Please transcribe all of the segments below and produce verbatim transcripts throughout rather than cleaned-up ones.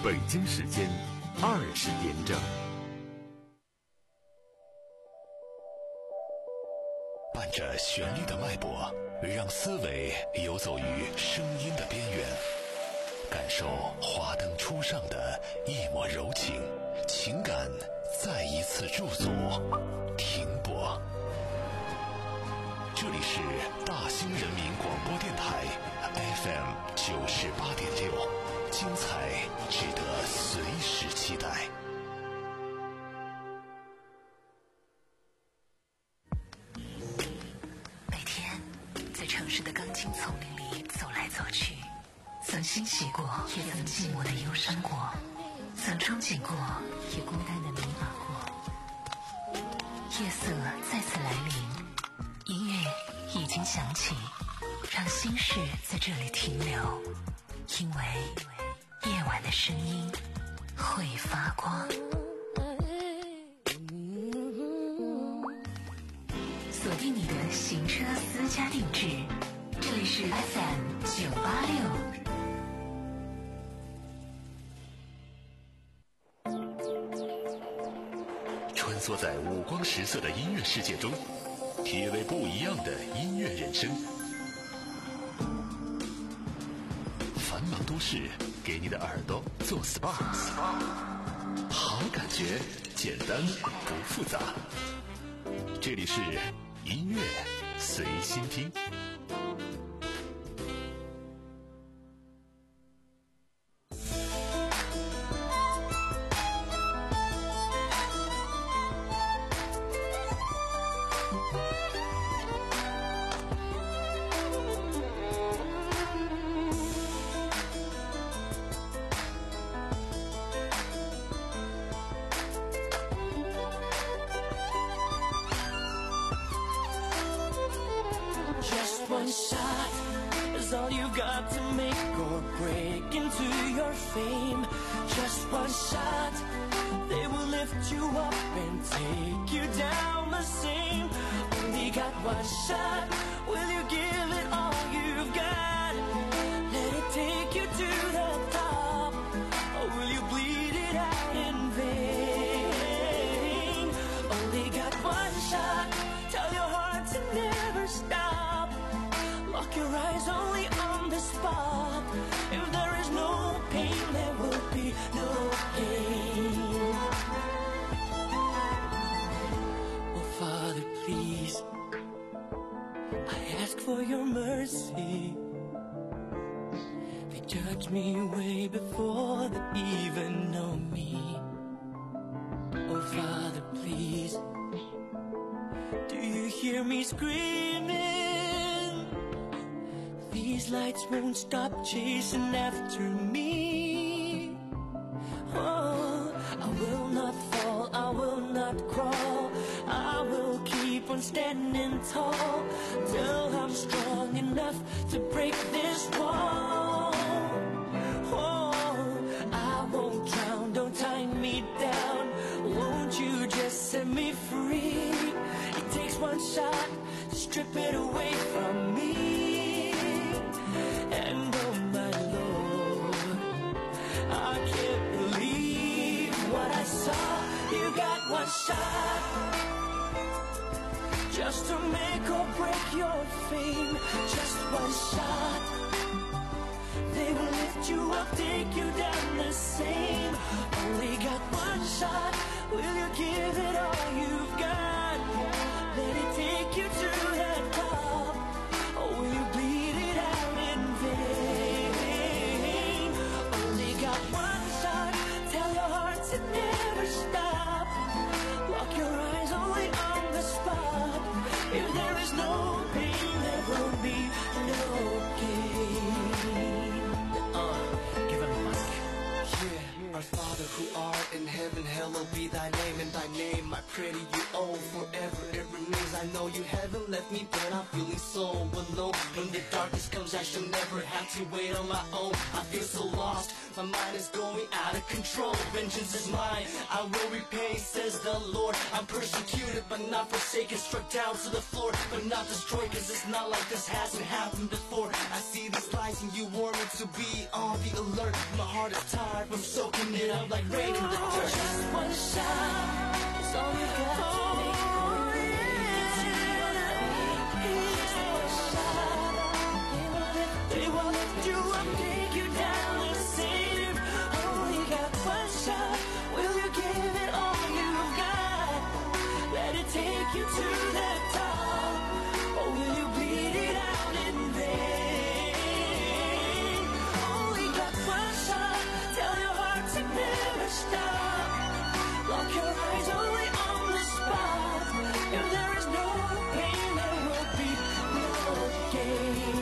北京时间二十点整。 伴着旋律的脉搏，让思维游走于声音的边缘，感受华灯初上的一抹柔情，情感再一次驻足停泊。这里是大兴人民广播电台 F M 九十八点六，精彩值得随时期待。 每天在城市的钢筋丛林里走来走去，曾欣喜过，也曾寂寞的忧伤过，曾憧憬过，也孤单的迷茫过。夜色再次来临，音乐已经响起，让心事在这里停留，因为夜晚的声音会发光。锁定你的行车私家定制，这里是 F M 九八六。 穿梭在五光十色的音乐世界中，体味不一样的音乐人生。繁忙都市给你的耳朵做 S P A， 好感觉简单不复杂。这里是音乐随心听。 One shot is all you got to make or break into your fame. Just one shot, they will lift you up and take you down the same. Only got one shot, will you give it all you've got? Let it take you to the top, or will you bleed it out in vain? Only got one shot, tell your heart to never stop. Lock your eyes only on the spot. If there is no pain, there will be no gain. Oh, Father, please, I ask for your mercy. They judge me way before they even know me. Oh, Father, please, do you hear me screaming? These lights won't stop chasing after me. Oh, I will not fall, I will not crawl, I will keep on standing tall till I'm strong enough to break this wall. Oh, I won't drown, don't tie me down, won't you just set me free? It takes one shot to strip it away from me. And oh my Lord, I can't believe what I saw. You got one shot, just to make or break your fame. Just one shot, they will lift you up, take you down the same. Only got one shot, will you give it all you've got? Let it take you to the top, or will you bleed it out in vain? Only got one shot, tell your heart to never stop. Lock your eyes only on the spot. If there is no pain, there will be no gain. Uh, give him a mic. Our Father who art in heaven, hallowed be thy name. And thy name I pray to you, oh, forever it remains. I know you haven't left me, but I'm feeling so alone. When the darkness comes, I shall never have to wait on my own. I feel so lost, my mind is going out of control. Vengeance is mine, I will repay, says the Lord. I'm persecuted but not forsaken, struck down to the floor but not destroyed, cause it's not like this hasn't happened before. I see these lies and you warn me to be on the alert. My heart is tired from soaking it up like rain in the dirt. Just one shot is all you got to make it. Just one shot, they will lift, they will lift you up, take you down and save. Only got one shot, will you give it all you've got? Let it take you to the top, or will you bleed it out in vain? Only got one shot, tell your heart to never stop. Lock your eyes only on the spot. If there is no pain, there will be no gain.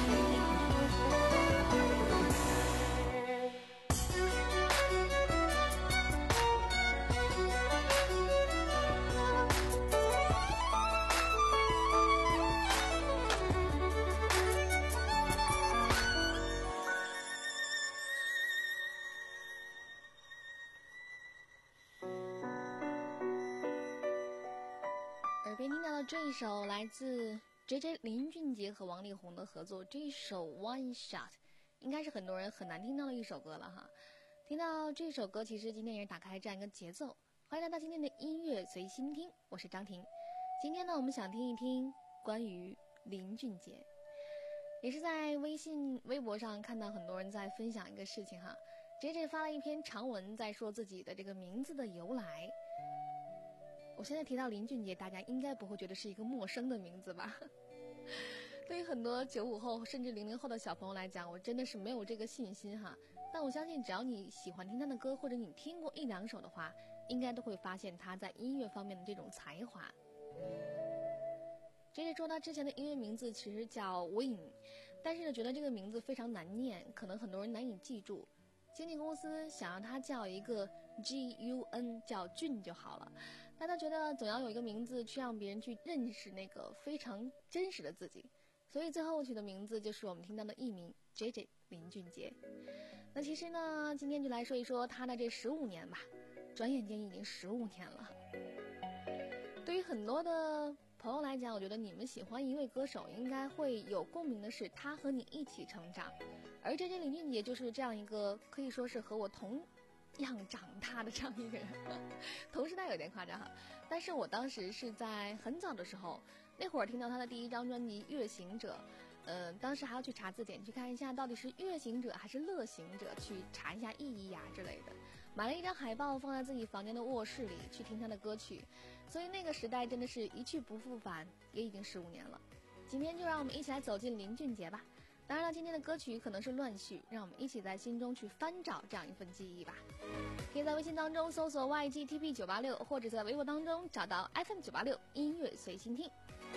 耳边听到的这一首来自 J J 林俊杰和王力宏的合作，这一首 One Shot 应该是很多人很难听到的一首歌了哈。听到这首歌，其实今天也是打开这样一个节奏。欢迎来到今天的音乐随心听，我是张婷。今天呢，我们想听一听关于林俊杰，也是在微信、微博上看到很多人在分享一个事情哈。J J 发了一篇长文，在说自己的这个名字的由来。我现在提到林俊杰，大家应该不会觉得是一个陌生的名字吧？对于很多九五后甚至零零后的小朋友来讲，我真的是没有这个信心哈。但我相信，只要你喜欢听他的歌，或者你听过一两首的话，应该都会发现他在音乐方面的这种才华。J J 说他之前的音乐名字其实叫 Win， 但是呢，觉得这个名字非常难念，可能很多人难以记住。经纪公司想让他叫一个 G U N， 叫俊就好了，但他觉得总要有一个名字去让别人去认识那个非常真实的自己，所以最后取的名字就是我们听到的艺名 J J 林俊杰。那其实呢，今天就来说一说他的这十五年吧，转眼间已经十五年了。对于很多的朋友来讲，我觉得你们喜欢一位歌手，应该会有共鸣的是他和你一起成长，而J J林俊杰就是这样一个可以说是和我同样长大的这样一个人，同时代有点夸张哈。但是我当时是在很早的时候，那会儿听到他的第一张专辑《乐行者》，呃，当时还要去查字典去看一下到底是乐行者还是乐行者，去查一下意义呀之类的。买了一张海报放在自己房间的卧室里去听他的歌曲，所以那个时代真的是一去不复返，也已经十五年了。今天就让我们一起来走进林俊杰吧。当然了，今天的歌曲可能是乱序，让我们一起在心中去翻找这样一份记忆吧。可以在微信当中搜索 Y G T P 九八六， 或者在微博当中找到 F M 九八六 音乐随心听。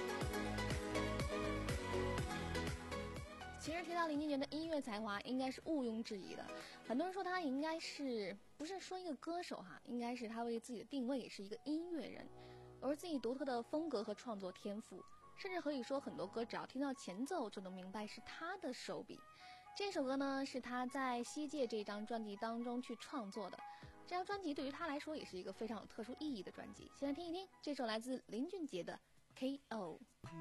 其实提到林俊杰的音乐才华，应该是毋庸置疑的。很多人说他应该是不是说一个歌手哈，应该是他为自己的定位也是一个音乐人，而自己独特的风格和创作天赋，甚至可以说很多歌只要听到前奏就能明白是他的手笔。这首歌呢是他在《西界》这张专辑当中去创作的，这张专辑对于他来说也是一个非常有特殊意义的专辑。先来听一听这首来自林俊杰的 K O。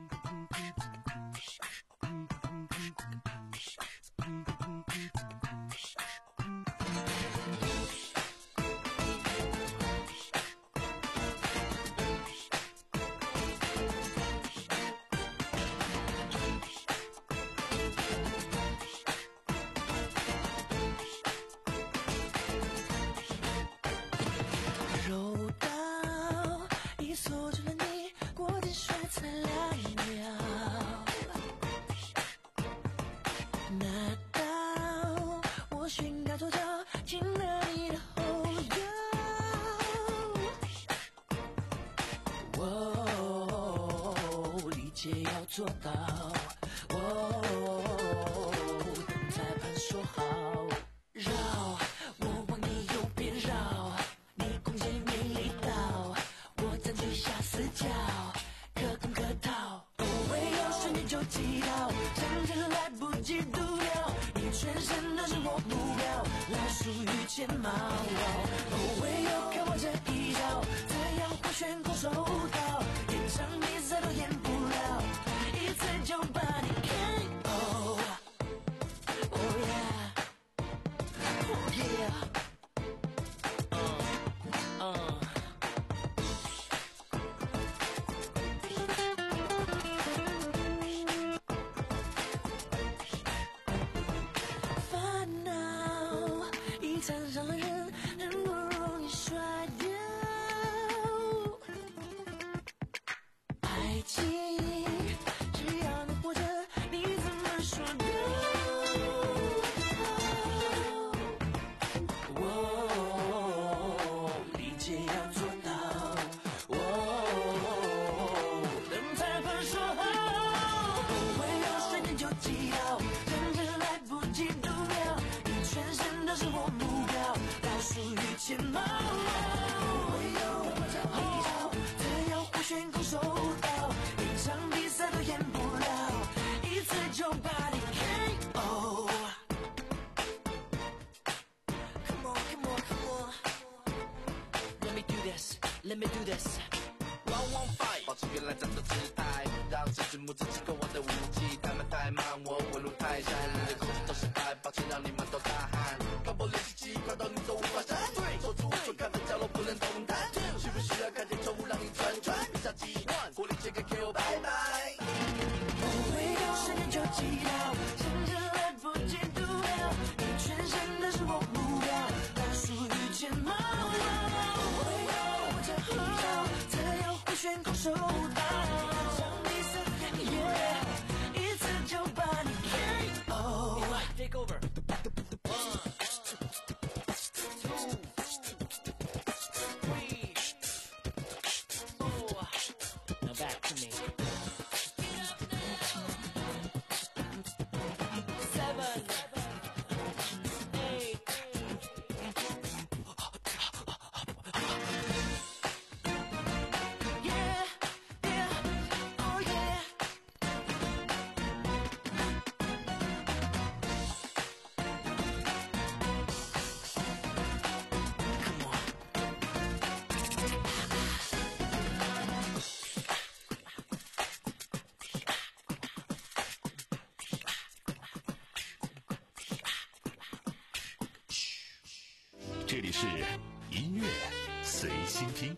柔道已锁住了你，过点水才两秒。拿到我寻高头脚，进了你的后腰。哦，理解要做到。哦，等裁判说好，绕我往你右睫毛。哦，唯有看我这一招，这样会选空手道，演场比赛都演不了，一次就把你 K O。Oh yeah, oh yeah。缠上了人，人不容易甩掉。爱情，只要你活着，你怎么说都。哦，理解要做到。哦，等裁判说好，唯有瞬间就击倒，甚至来不及读秒，你全身都是我目标。属于前毛，唯有我这一招，这样会选空手道，一场比赛都演不了，一次就把你 K O。Come on, come on, come on. Let me do this, let me do this. One one five， 保持原来战斗姿态，让这支木子击扣我的武器。他们太慢，我稳如泰山，人生都失败，抱歉让你们都大汗。高波练习机快到你都无法闪退，守住所看的角落不能动弹。需不需要看见宠物让你转转？比赛几万，火力切开 K O 拜拜。 唯有瞬间就击倒，甚至来不及读秒，你全身都是我目标，那属于前毛。唯有我这一招，这样会选空手道，场比赛，yeah， 一次就把你 K O。Take over。 这里是音乐随心听。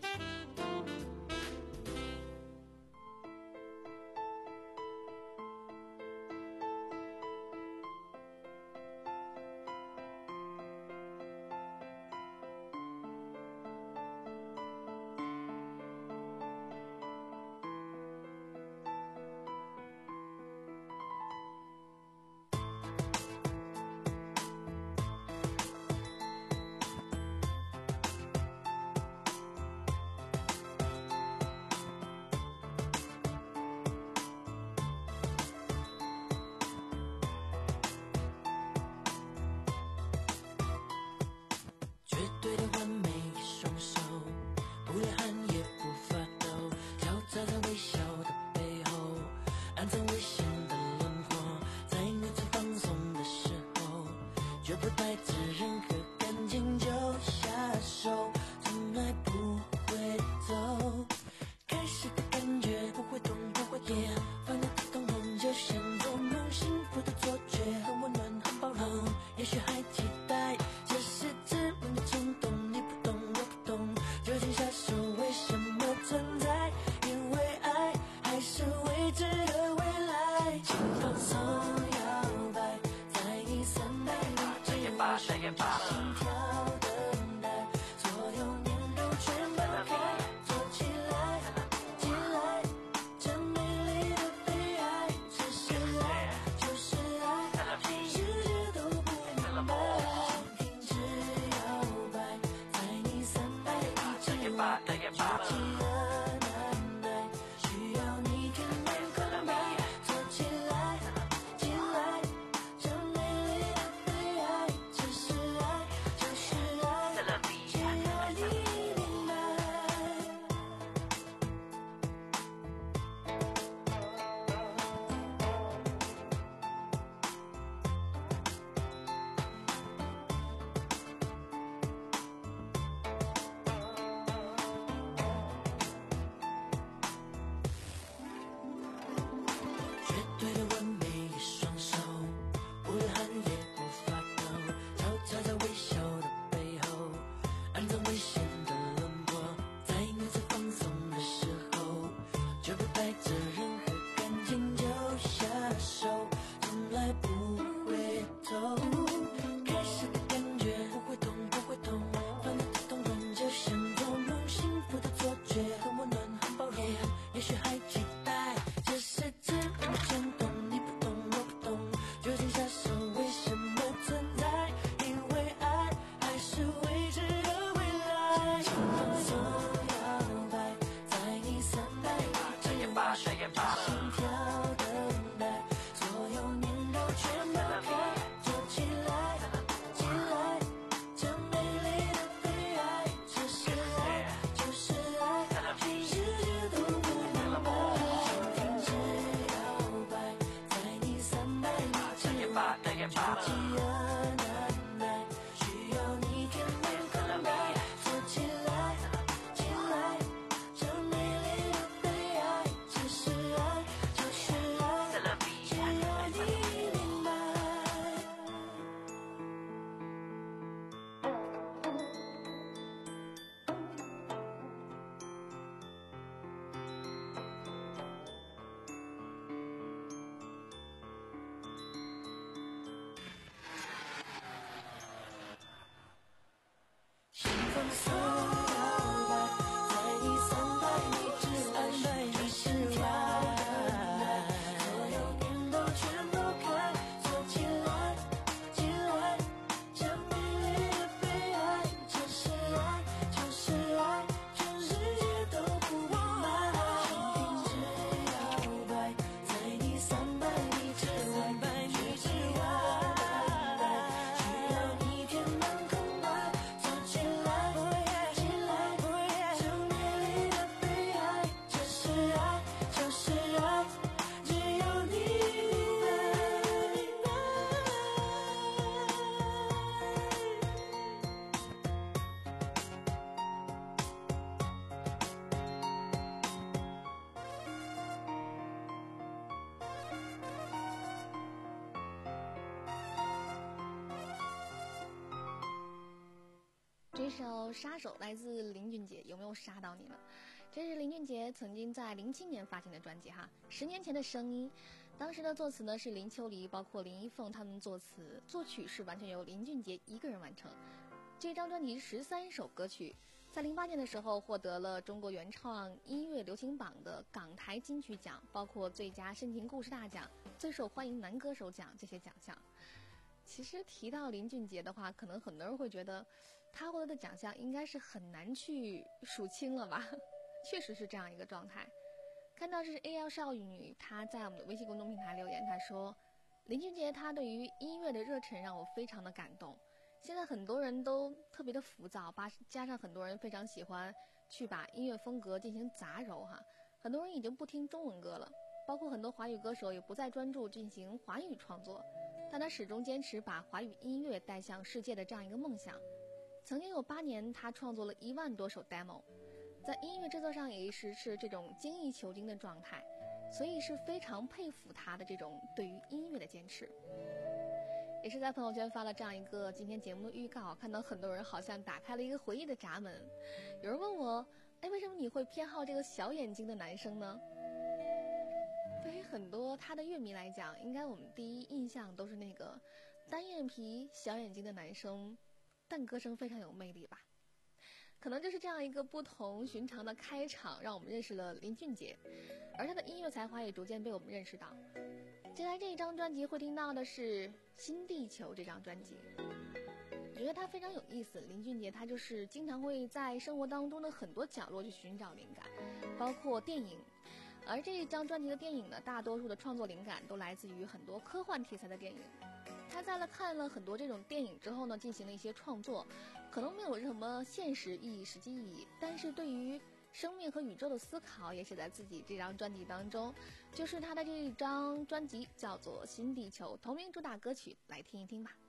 这首《杀手》来自林俊杰，有没有杀到你呢？这是林俊杰曾经在零七年发行的专辑哈，十年前的声音。当时的作词呢是林秋离，包括林一凤他们作词，作曲是完全由林俊杰一个人完成。这张专辑十三首歌曲，在零八年的时候获得了中国原创音乐流行榜的港台金曲奖，包括最佳深情故事大奖、最受欢迎男歌手奖这些奖项。其实提到林俊杰的话，可能很多人会觉得他获得的奖项应该是很难去数清了吧。确实是这样一个状态。看到是 A L 少女，她在我们的微信公众平台留言，她说林俊杰他对于音乐的热忱让我非常的感动。现在很多人都特别的浮躁，加上很多人非常喜欢去把音乐风格进行杂糅哈，很多人已经不听中文歌了，包括很多华语歌手也不再专注进行华语创作，但他始终坚持把华语音乐带向世界的这样一个梦想。曾经有八年，他创作了一万多首 demo， 在音乐制作上也一直是这种精益求精的状态，所以是非常佩服他的这种对于音乐的坚持。也是在朋友圈发了这样一个今天节目的预告，看到很多人好像打开了一个回忆的闸门。有人问我，哎，为什么你会偏好这个小眼睛的男生呢？对于很多他的乐迷来讲，应该我们第一印象都是那个单眼皮小眼睛的男生，但歌声非常有魅力吧。可能就是这样一个不同寻常的开场，让我们认识了林俊杰，而他的音乐才华也逐渐被我们认识到。接下来这一张专辑会听到的是《新地球》这张专辑，我觉得他非常有意思。林俊杰他就是经常会在生活当中的很多角落去寻找灵感，包括电影，而这一张专辑的电影呢，大多数的创作灵感都来自于很多科幻题材的电影。他在了看了很多这种电影之后呢，进行了一些创作，可能没有什么现实意义、实际意义，但是对于生命和宇宙的思考也写在自己这张专辑当中。就是他的这一张专辑叫做《新地球》，同名主打歌曲，来听一听吧。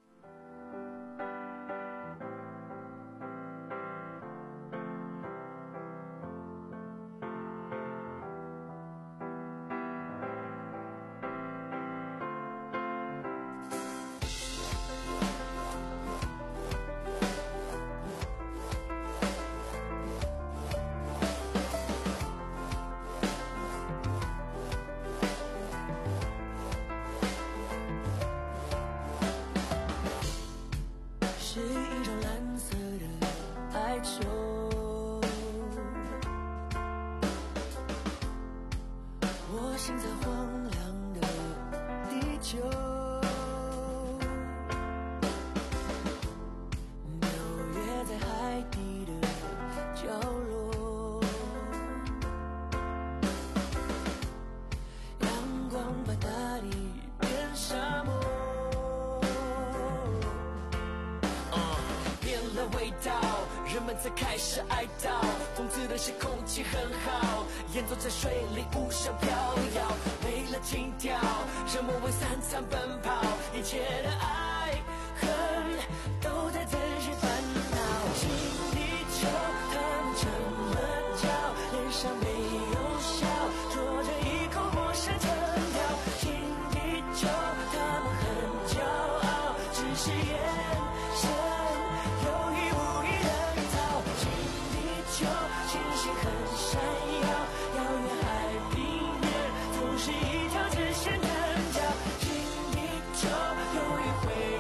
人们在开始哀悼，讽刺的是空气很好，演奏在水里无声飘摇，为了情调让我为三餐奔跑，一切的爱恨都在真实烦恼。新地球他们这么叫，脸上没有笑，捉着一口陌生腔调。新地球他们很骄傲，只是眼神有意无意的星星很闪耀，遥远海平面总是一条直线单脚。新地球有一回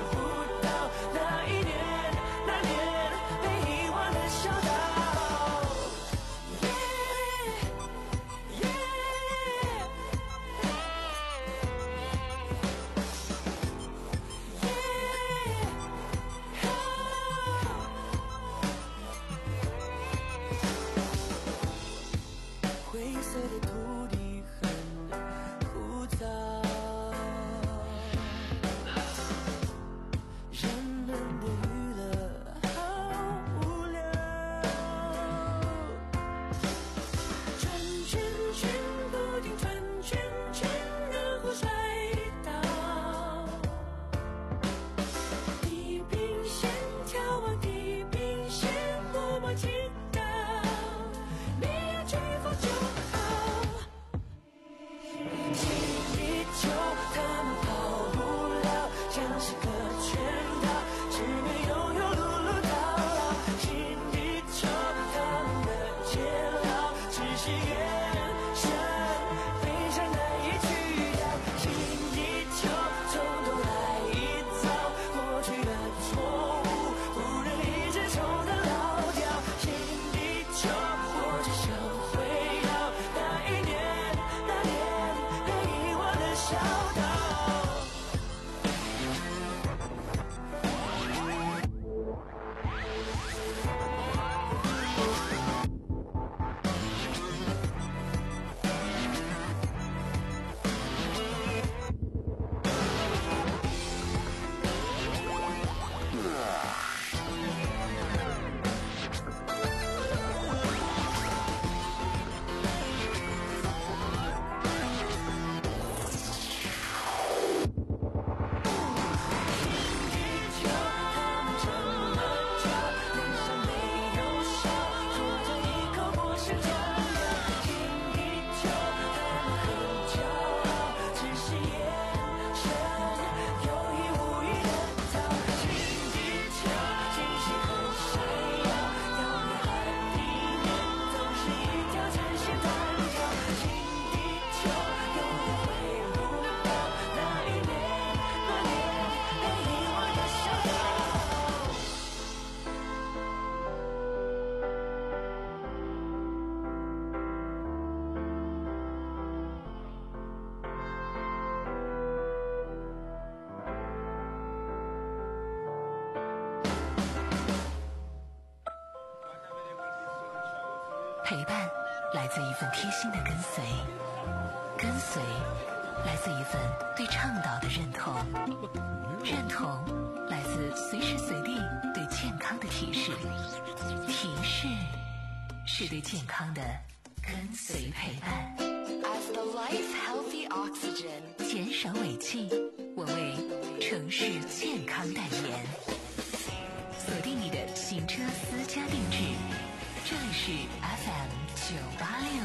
陪伴来自一份贴心的跟随，跟随来自一份对倡导的认同，认同来自随时随地对健康的提示，提示是对健康的跟随陪伴。 As the life healthy oxygen， 减少尾气，我为城市健康代言。锁定你的行车私家定制，这里是 F M 九八六。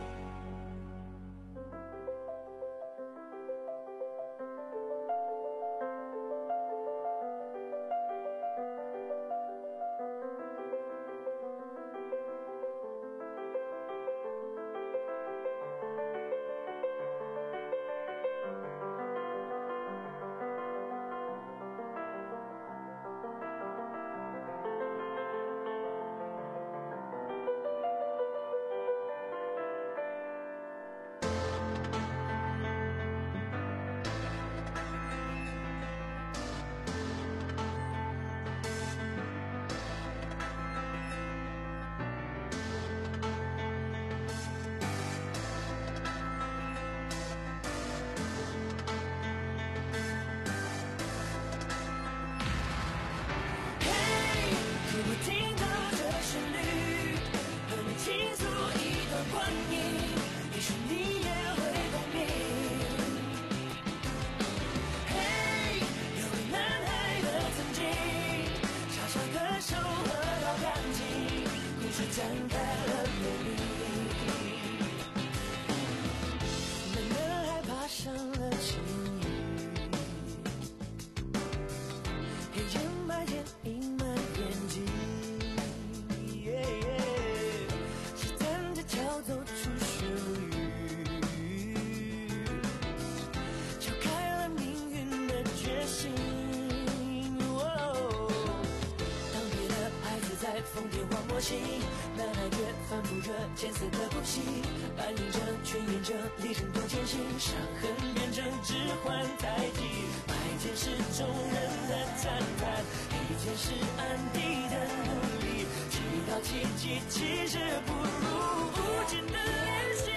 男孩越翻不热，艰涩的呼吸，扮演着，却演着，历程多艰辛，伤痕变成指环代替，白天是众人的赞叹，黑天是暗地的努力，祈祷奇迹，其实不如无尽的练习。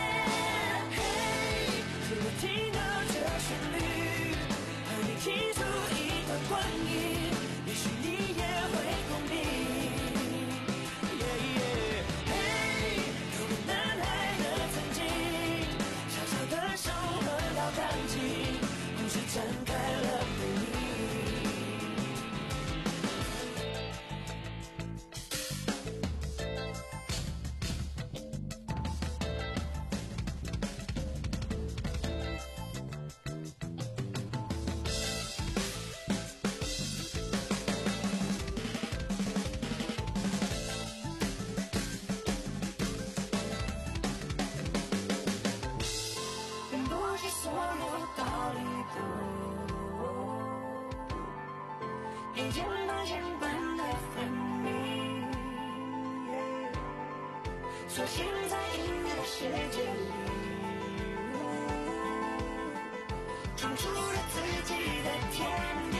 嘿，如果听到这旋律，和你倾诉一段光阴，也许你也会共鸣。故事展开了美丽。所幸在音乐世界里，闯出了自己的天地。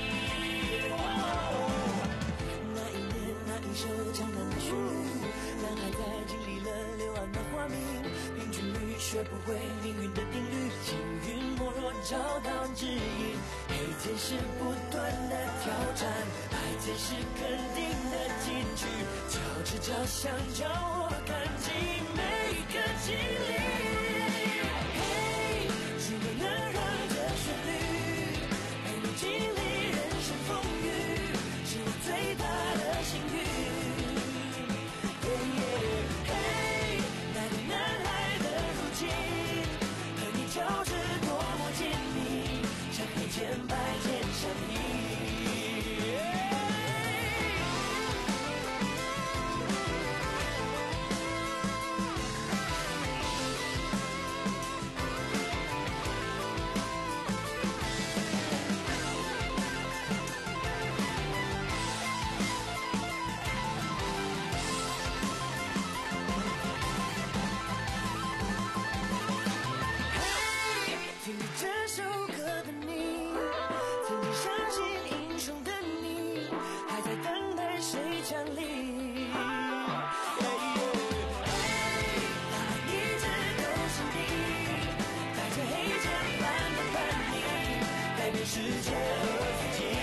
那一年，那一首江南的旋律，男孩在经历了柳暗的花明，平均律学不会命运的定律，幸运莫若找到指引。黑天是不断的挑战，白天是肯定的进取，交织着想叫我看尽每一个经历。嘿，如果能让这旋律陪你经历人生风雨，是我最大的幸运。嘿，嘿，那个男孩的如今，和你交织多么紧密，像黑键白键相依。 世界和自己。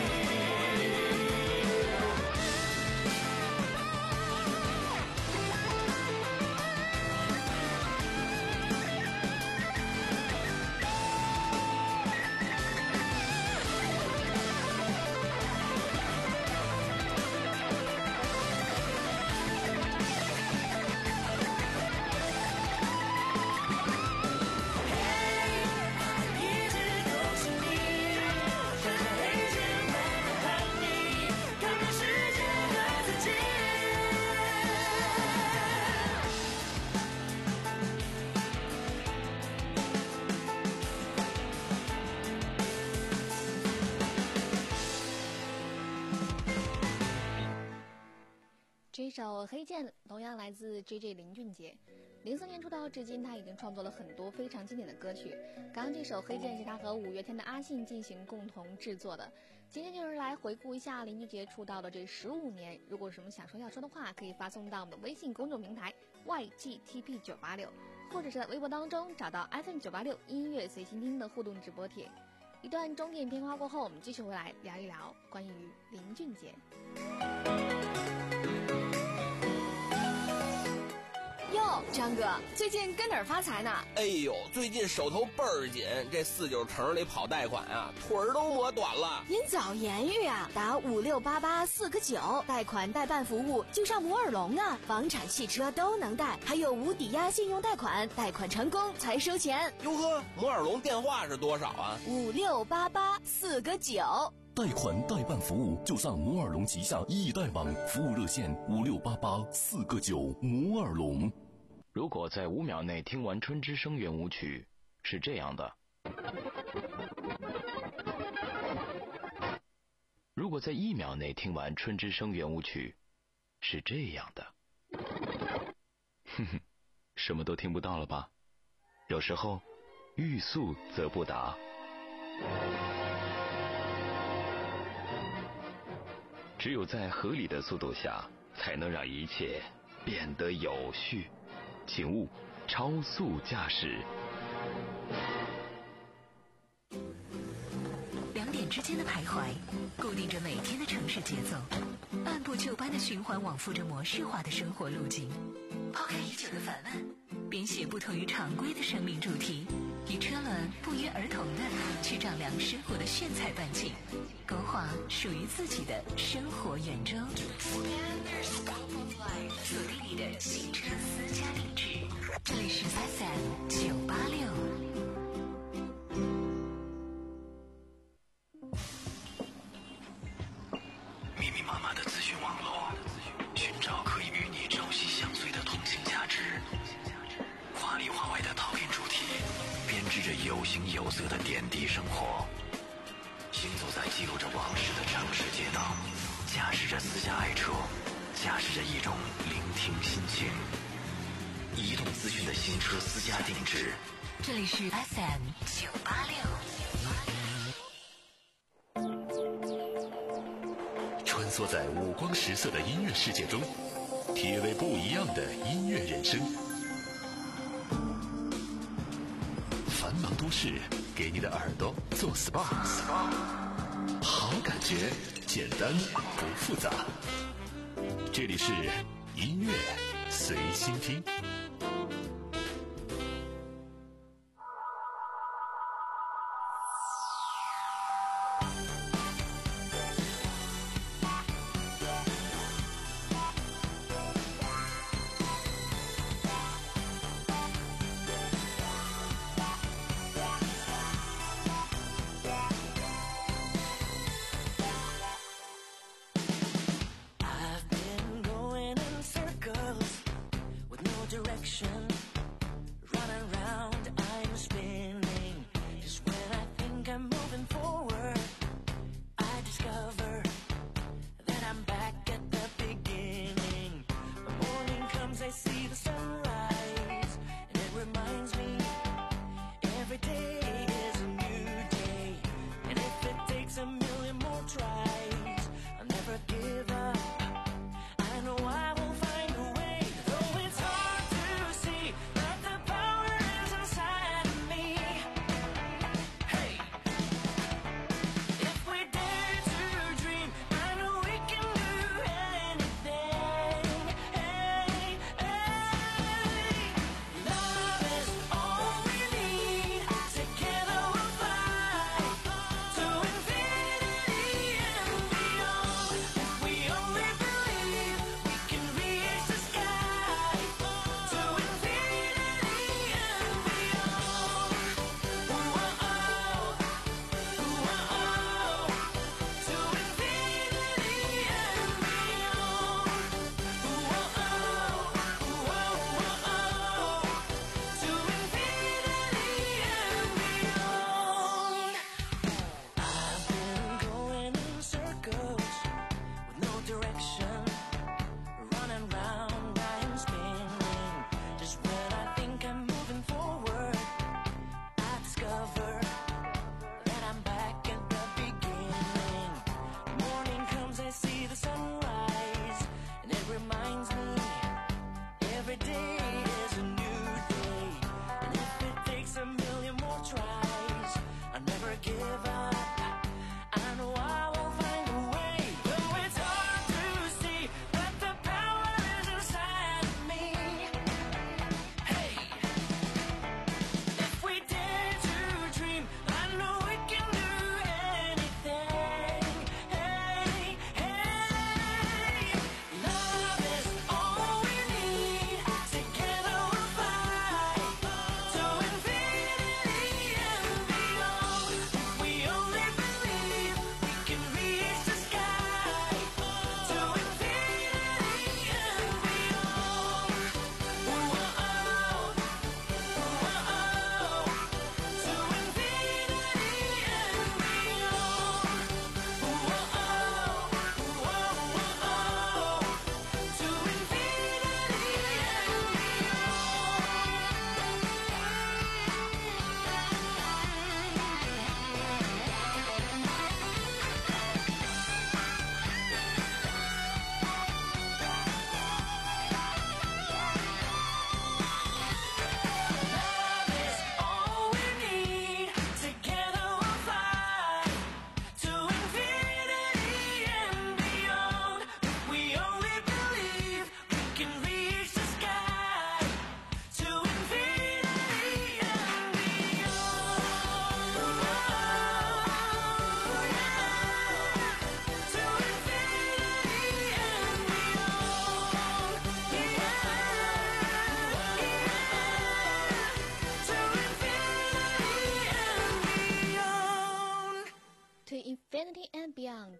这首《黑剑》同样来自 J J 林俊杰，零四年出道至今，他已经创作了很多非常经典的歌曲。刚刚这首《黑剑》是他和五月天的阿信进行共同制作的。今天就是来回顾一下林俊杰出道的这十五年。如果有什么想说要说的话，可以发送到我们的微信公众平台 Y G T P 九八六，或者是在微博当中找到 F M 九八六音乐随心听的互动直播帖。一段中点片花过后，我们继续回来聊一聊关于林俊杰。 哟，张哥，最近跟哪儿发财呢？ 哎呦，最近手头倍儿紧，这四九城里跑贷款啊，腿儿都磨短了。 您早言语啊，打五六八八四个九，贷款代办服务就上摩尔龙啊，房产、汽车都能贷，还有无抵押信用贷款，贷款成功才收钱。 哟呵，摩尔龙电话是多少啊？ 五六八八四个九。 贷款代办服务就上摩尔龙旗下易贷网，服务热线五六八八四个九。摩尔龙。 如果在五秒内听完《春之声》圆舞曲，是这样的；如果在一秒内听完《春之声》圆舞曲，是这样的。哼哼，什么都听不到了吧？有时候，欲速则不达。只有在合理的速度下，才能让一切变得有序。请勿超速驾驶。 两点之间的徘徊，固定着每天的城市节奏，按部就班的循环往复着模式化的生活路径。抛开已久的烦闷，编写不同于常规的生命主题，与车轮不约而同的去丈量生活的炫彩半径，勾画属于自己的生活圆周。锁定你的汽车私家定制，这里是 F M 九八六。 密密麻麻的资讯网络，寻找可以与你朝夕相随的同性价值。华里华外的讨厌主题，编织着有形有色的点滴生活。行走在记录着往事的城市街道，驾驶着私家爱车，驾驶着一种聆听心情。移动资讯的新车私家定制， 这里是 F M 九八六。 穿梭在五光十色的音乐世界中，体味不一样的音乐人生。繁忙都市，给你的耳朵做 S P A， 好感觉，简单不复杂。这里是音乐随心听。 I've been going in circles with no direction.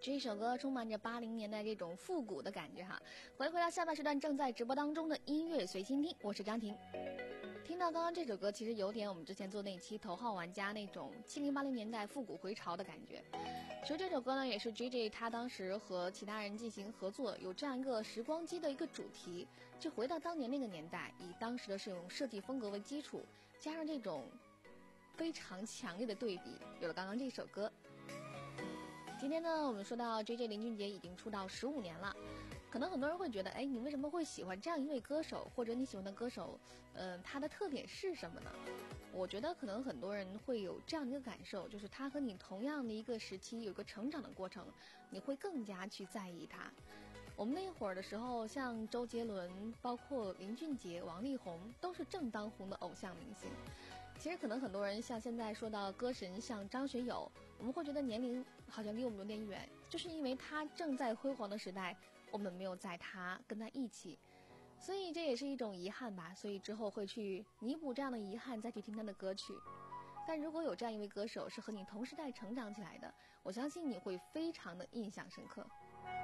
这首歌充满着八零年代这种复古的感觉哈。欢迎回到下半时段正在直播当中的音乐随心听，我是张婷。听到刚刚这首歌，其实有点我们之前做那期头号玩家那种七零八零年代复古回潮的感觉。其实这首歌呢，也是 J J 他当时和其他人进行合作，有这样一个时光机的一个主题，就回到当年那个年代，以当时的这种设计风格为基础，加上这种非常强烈的对比，有了刚刚这首歌。今天呢，我们说到 J J 林俊杰已经出道十五年了，可能很多人会觉得，哎，你为什么会喜欢这样一位歌手，或者你喜欢的歌手，嗯、呃，他的特点是什么呢？我觉得可能很多人会有这样一个感受，就是他和你同样的一个时期有一个成长的过程，你会更加去在意他。我们那会儿的时候，像周杰伦、包括林俊杰、王力宏，都是正当红的偶像明星。其实可能很多人像现在说到歌神像张学友，我们会觉得年龄好像离我们有点远，就是因为他正在辉煌的时代，我们没有在他跟他一起，所以这也是一种遗憾吧。所以之后会去弥补这样的遗憾，再去听他的歌曲。但如果有这样一位歌手是和你同时代成长起来的，我相信你会非常的印象深刻。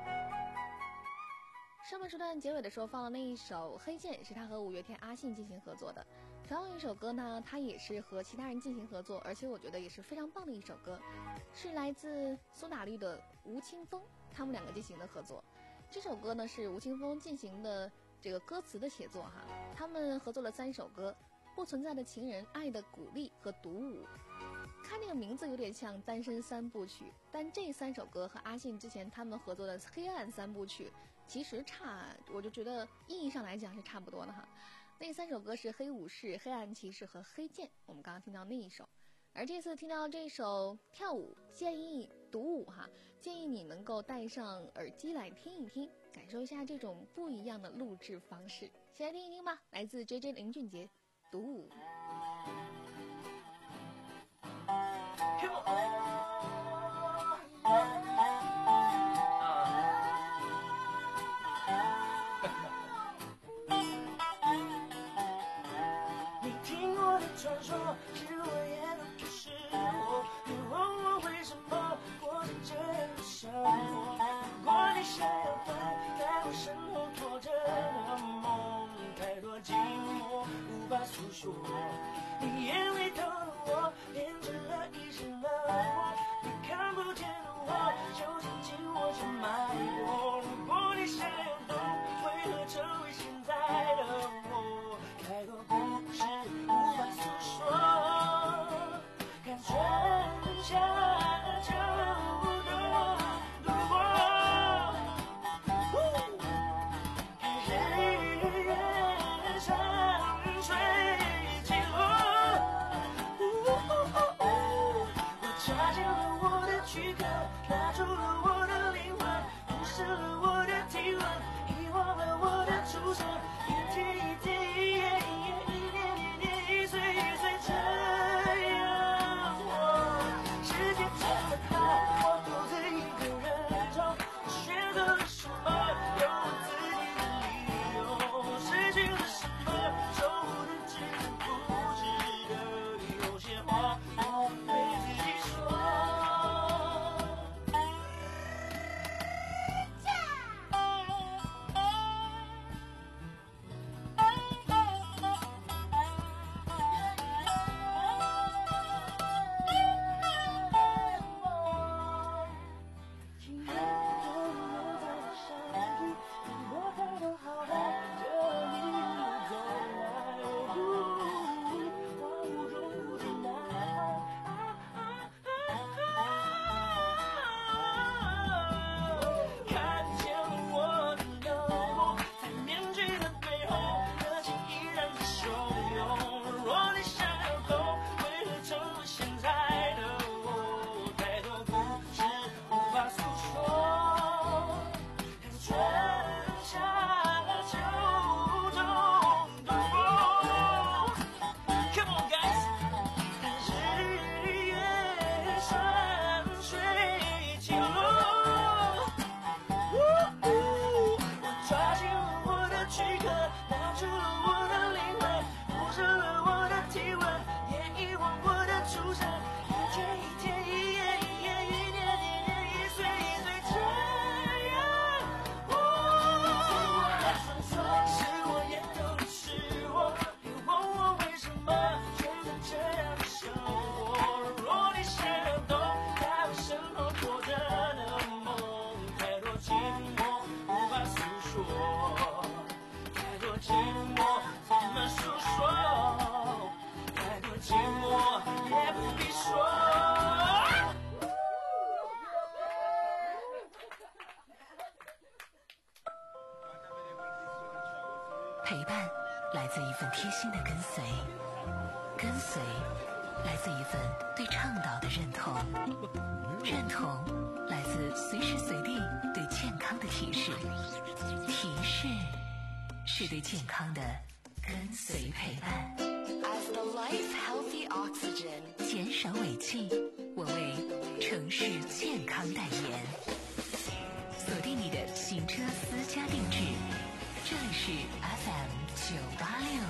上半时段结尾的时候放了那一首《黑键》，是他和五月天阿信进行合作的。同样一首歌呢，他也是和其他人进行合作，而且我觉得也是非常棒的一首歌，是来自苏打绿的吴青峰，他们两个进行的合作。这首歌呢是吴青峰进行的这个歌词的写作哈，他们合作了三首歌：不存在的情人、爱的鼓励和独舞。看这个名字有点像单身三部曲，但这三首歌和阿信之前他们合作的黑暗三部曲其实差，我就觉得意义上来讲是差不多的哈。那三首歌是黑武士、黑暗骑士和黑剑，我们刚刚听到那一首。而这次听到这首跳舞，建议独舞哈，建议你能够戴上耳机来听一听，感受一下这种不一样的录制方式。先来听一听吧，来自 J J 林俊杰独舞。 你听过的传说，是我也能就是我。别问我为什么过着这样的生活。如果你想要分，在我身后拖着的梦，太多寂寞无法诉说。你眼里头的我，变成了一身的火。你看不见的我，就紧紧握着脉搏。如果你想要懂，为何成为现在的我？太多故事无法诉说，看春夏秋冬度过，看日月山水起落。 寂寞我们诉说，再多寂寞也不必说。 陪伴来自一份贴心的跟随，跟随来自一份对倡导的认同，认同来自随时随地对健康的提示，提示是对健康的跟随陪伴。 As the life healthy oxygen， 减少尾气，我为城市健康代言。锁定你的行车私家定制，这里是 F M 九八六。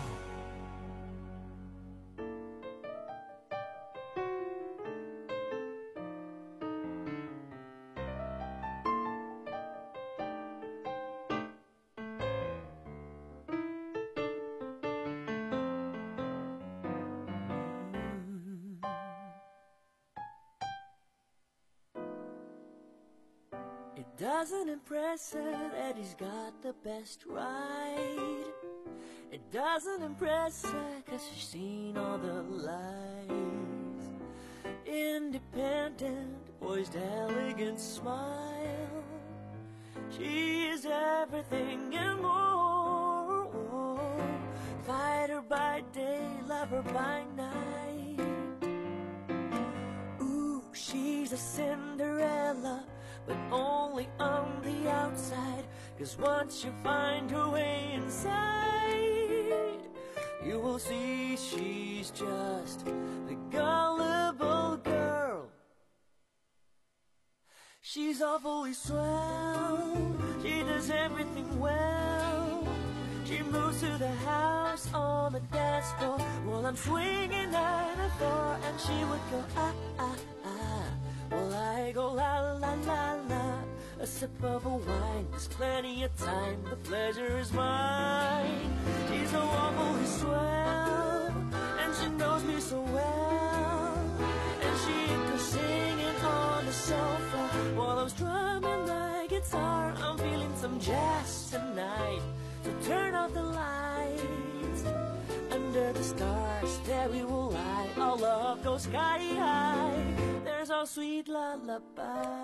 It doesn't impress her that he's got the best ride. It doesn't impress her cause she's seen all the lies. Independent, poised, elegant smile. She is everything and more. Fighter by day, lover by night. Ooh, she's a Cinderella, but only on the outside. Cause once you find her way inside, you will see she's just the gullible girl. She's awfully swell, she does everything well. She moves to the house on the dance floor while I'm swinging nine and four, and she would go ah ah ah, while I go la la la la. A sip of a wine, there's plenty of time, the pleasure is mine. She's so awfully swell, and she knows me so well. And she goes singing on the sofa while I'm strumming my guitar. I'm feeling some jazz tonight, so turn off the lights. Under the stars, there we will lie. Our love goes sky high. There's our sweet lullaby.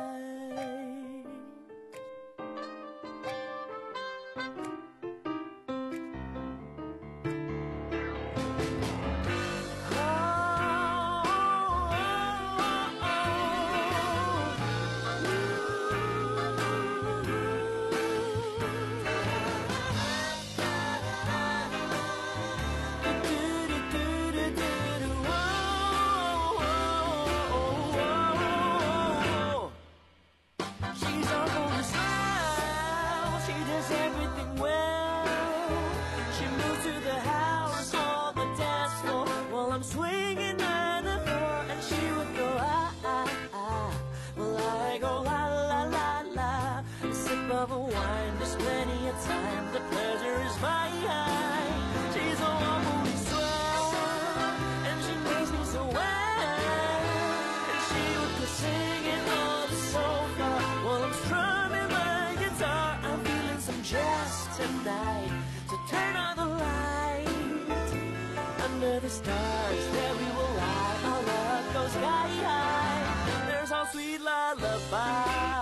Of a wine, there's plenty of time, the pleasure is mine. She's so awfully swell, and she knows me so well. And she would go singing on the sofa while I'm strumming my guitar. I'm feeling some jazz tonight, so turn on the light. Under the stars, there we will lie. Our love goes sky high. There's our sweet lullaby.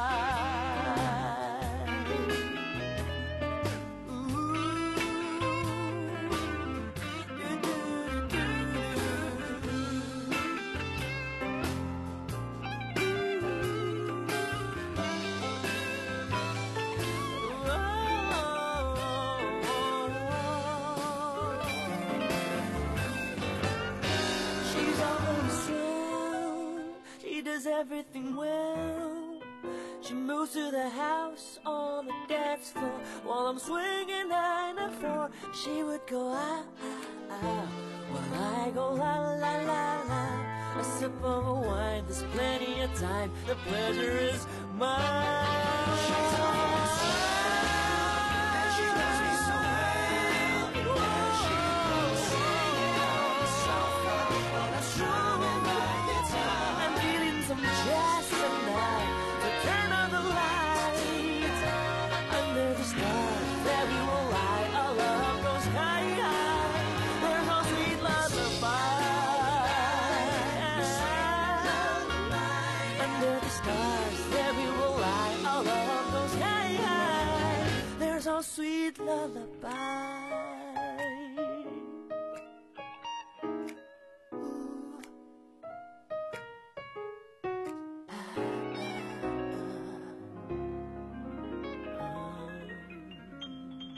Everything well. She moves to the house on the dance floor while I'm swinging nine and four. She would go ah ah ah while I go la la la la. A sip of a wine, there's plenty of time, the pleasure is mine. She's all swell, and she knows me so well. And she goes singing on the sofa while I'm strumming my guitar. I'm feeling some jazz tonight, so turn on the lights. Under the stars, there we will lie. Our love lullaby. Ooh. Ah, ah, ah.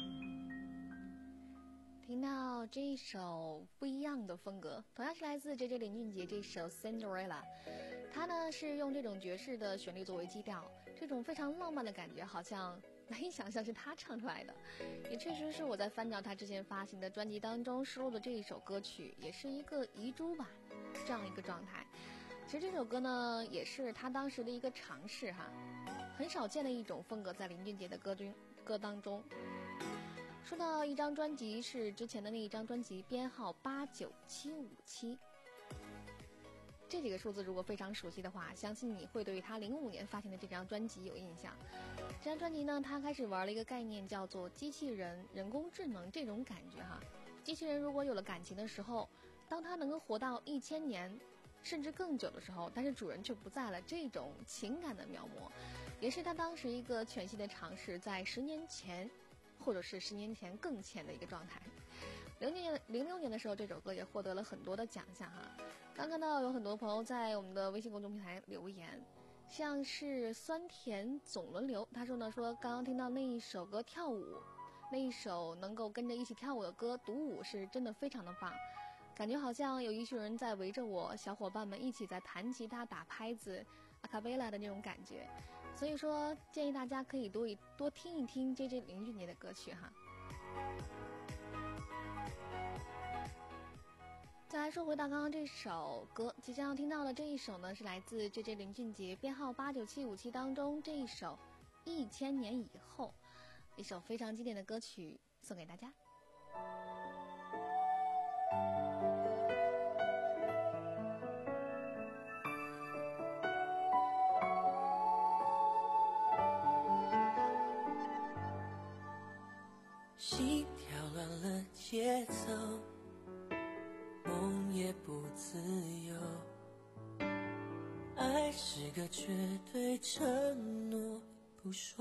听到这一首不一样的风格，同样是来自 J J 林俊杰这首 Cinderella， 他呢是用这种爵士的旋律作为基调，这种非常浪漫的感觉好像难以想象是他唱出来的，也确实是我在翻找他之前发行的专辑当中收录的这一首歌曲，也是一个遗珠吧，这样一个状态。其实这首歌呢也是他当时的一个尝试哈，很少见的一种风格在林俊杰的歌中歌当中。说到一张专辑，是之前的那一张专辑编号八九七五七，这几个数字如果非常熟悉的话，相信你会对于他零五年发行的这张专辑有印象。这张专辑呢，他开始玩了一个概念叫做机器人、人工智能这种感觉哈。机器人如果有了感情的时候，当它能够活到一千年甚至更久的时候，但是主人却不在了，这种情感的描摹，也是他当时一个全新的尝试，在十年前或者是十年前更前的一个状态。零年零六年的时候，这首歌也获得了很多的奖项哈。刚看到有很多朋友在我们的微信公众平台留言，像是酸甜总轮流，他说呢说刚刚听到那一首歌跳舞，那一首能够跟着一起跳舞的歌独舞是真的非常的棒，感觉好像有一群人在围着我，小伙伴们一起在弹吉他打拍子阿卡贝拉的那种感觉。所以说建议大家可以多一多听一听 J J 林俊杰的歌曲哈。再来说回到刚刚这首歌，即将要听到的这一首呢，是来自 J J 林俊杰编号八九七五七当中这一首一千年以后，一首非常经典的歌曲送给大家。 心跳乱了节奏，梦也不自由，爱是个绝对承诺不说，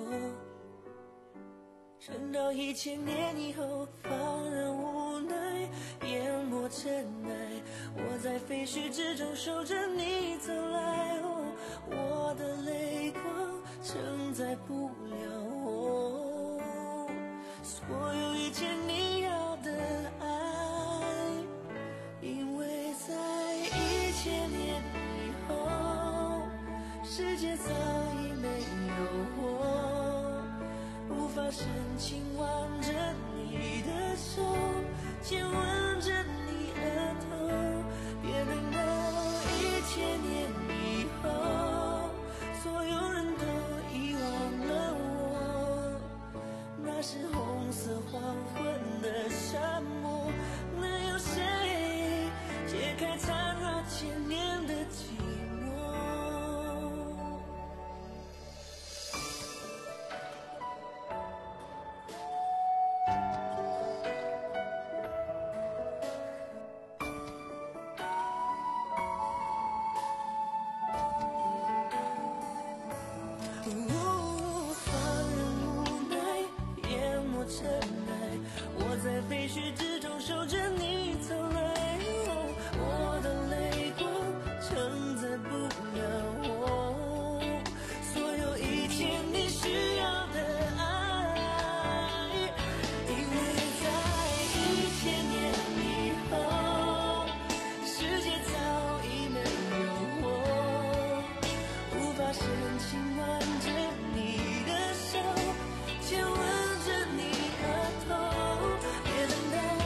撑到一千年以后，放任无奈淹没尘埃，我在废墟之中守着你走来，哦，我的泪光承载不了我所有一切你要的爱，因为在一千年以后，世界早已没有我，无法深情挽着你的手，亲吻着你额头，别等到一千年以后，所有人都遗忘了我，那是红色黄昏的沙漠，能有谁解开缠绕千年的寂寞？在废墟之中守着你走来，哦，我的泪光承载不了我所有一切你需要的爱，因为在一千年以后，世界早已没有我，无法深情挽着你的手，亲吻着你额头，别等到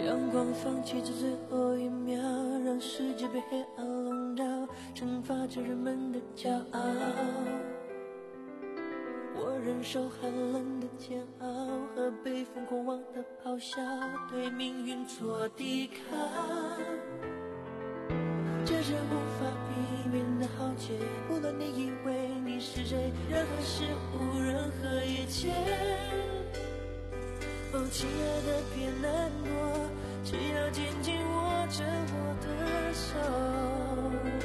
阳光放弃这最后一秒，让世界被黑暗笼罩，惩罚着人们的骄傲。我忍受寒冷的煎熬和被疯狂妄的咆哮，对命运做抵抗。这是无法避免的浩劫，不论你以为你是谁，任何事物，任何一切。哦，亲爱的，别难过，只要紧紧握着我的手。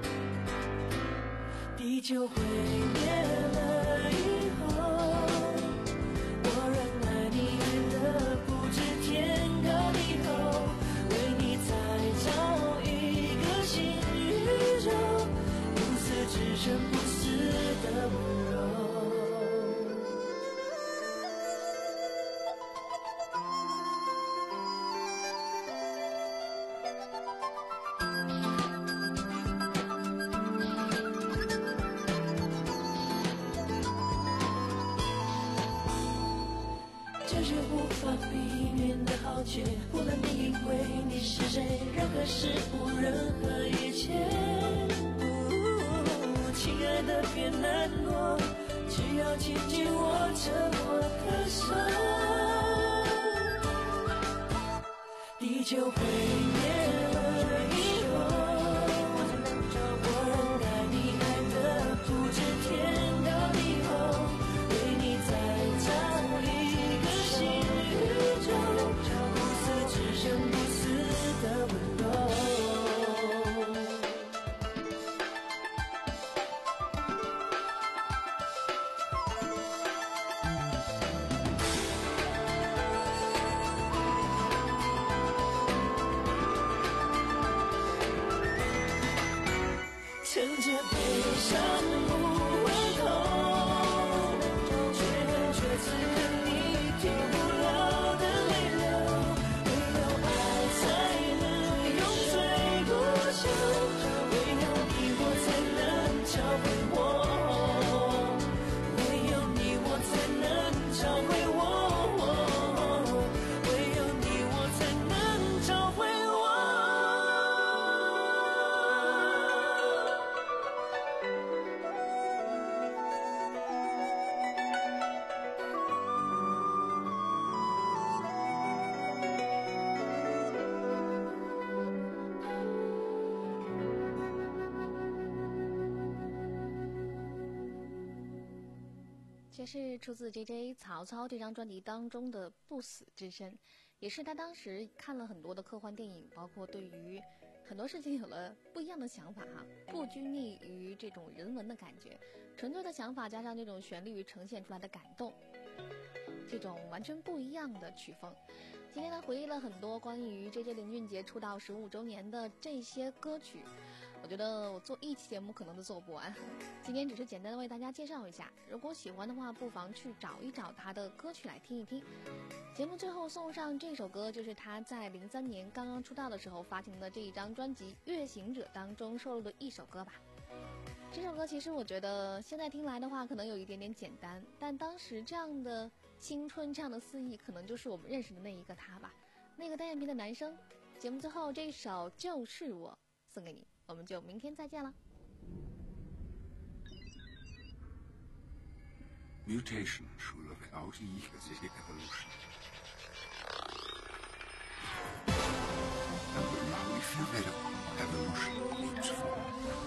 地球毁灭了以后，我仍爱你，爱得不知天高地厚，为你再造一个新宇宙，不死之身，不死的温柔。这是无法避免的浩劫，不论你以为你是谁，任何事物，任何一切。哦，亲爱的，别难过，只要紧紧握着我的手。地球毁灭了以后，我仍爱你，爱得不知天高地厚，为你再造一个新宇宙，不死之身，不死的温柔。趁着悲伤不回头，却恨却此刻你停不了的泪流，唯有爱才能永垂不朽，唯有你我才能找回我，唯有你我才能找回我，唯有你我才能找回我。 这是出自 J J 曹操这张专辑当中的《不死之身》，也是他当时看了很多的科幻电影，包括对于很多事情有了不一样的想法哈，不拘泥于这种人文的感觉，纯粹的想法加上这种旋律呈现出来的感动，这种完全不一样的曲风。今天他回忆了很多关于 J J 林俊杰出道十五周年的这些歌曲，我觉得我做一期节目可能都做不完，今天只是简单的为大家介绍一下，如果喜欢的话不妨去找一找他的歌曲来听一听。节目最后送上这首歌，就是他在零三年刚刚出道的时候发行的这一张专辑《月行者》当中收录的一首歌吧。这首歌其实我觉得现在听来的话可能有一点点简单，但当时这样的青春，这样的肆意，可能就是我们认识的那一个他吧，那个单眼皮的男生。节目最后这一首就是我送给你，我们就明天再见了。 Mutation schule without E is evolution. And now we feel that evolution needs form.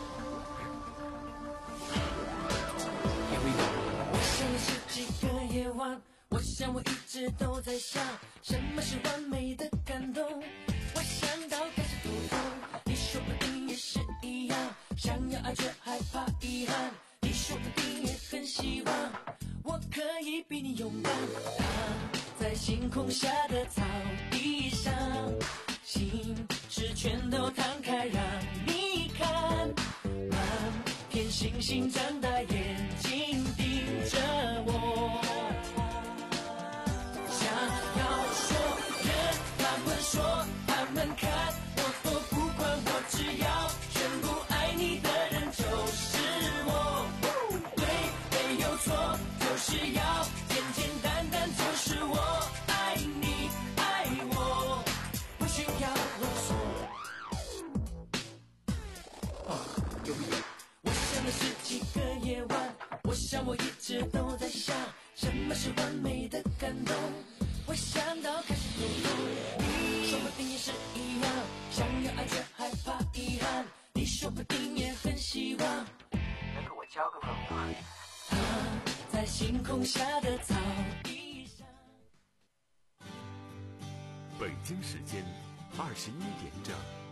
Here we go. 我想了十几个夜晚，我想我一直都在想，什么是完美的感动。我想到开始头痛，你说不定也是一样，想要爱却害怕遗憾，你说不定也很希望。 我可以比你勇敢，躺在星空下的草地上，心事全都摊开让你看，满片星星睁大眼睛盯着我，想要说任他们说，他们看我都不管，我只要全部爱你的人就是我，对没有错。 就是要简简单单，就是我爱你爱我。 想我一直都在想，什么是完美的感动？我想到开始动动，你说不定也是一样，想要爱却害怕遗憾，你说不定也很希望能跟我交个朋友。他在星空下的草地上。 北京时间二十一点整。